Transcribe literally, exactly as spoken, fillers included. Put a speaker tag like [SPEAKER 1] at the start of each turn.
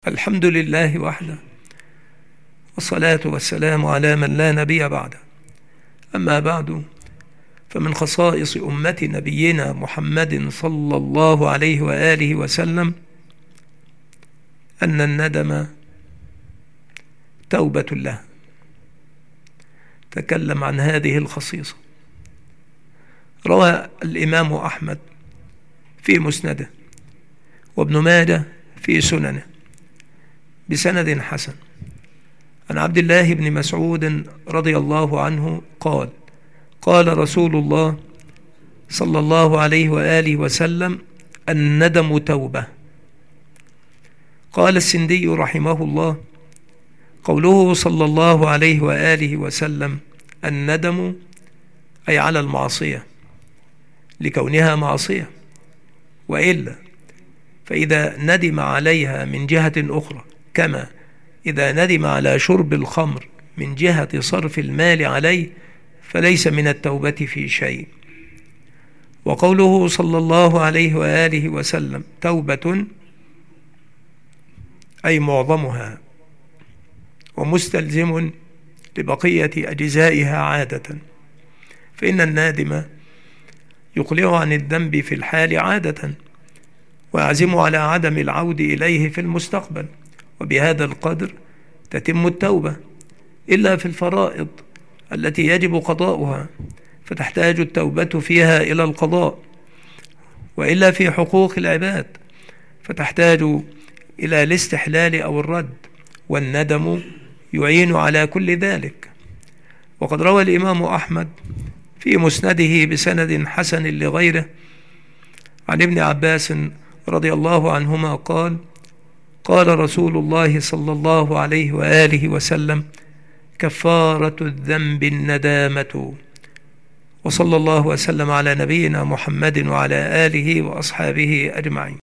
[SPEAKER 1] الحمد لله وحده، والصلاة والسلام على من لا نبي بعده. أما بعد، فمن خصائص أمة نبينا محمد صلى الله عليه وآله وسلم أن الندم توبة له. تكلم عن هذه الخصيصة. روى الإمام أحمد في مسنده، وابن ماجه في سننه بسند حسن عن عبد الله بن مسعود رضي الله عنه قال: قال رسول الله صلى الله عليه وآله وسلم: الندم توبة. قال السندي رحمه الله: قوله صلى الله عليه وآله وسلم الندم أي على المعصية لكونها معصية، وإلا فإذا ندم عليها من جهة أخرى، كما إذا ندم على شرب الخمر من جهة صرف المال عليه، فليس من التوبة في شيء. وقوله صلى الله عليه وآله وسلم توبة أي معظمها ومستلزم لبقية أجزائها عادة، فإن النادم يقلع عن الذنب في الحال عادة، ويعزم على عدم العود إليه في المستقبل، وبهذا القدر تتم التوبة، إلا في الفرائض التي يجب قضاؤها، فتحتاج التوبة فيها إلى القضاء، وإلا في حقوق العباد فتحتاج إلى الاستحلال أو الرد، والندم يعين على كل ذلك. وقد روى الإمام أحمد في مسنده بسند حسن لغيره عن ابن عباس رضي الله عنهما قال: قال رسول الله صلى الله عليه وآله وسلم: كفارة الذنب الندامة. وصلى الله وسلم على نبينا محمد وعلى آله وأصحابه أجمعين.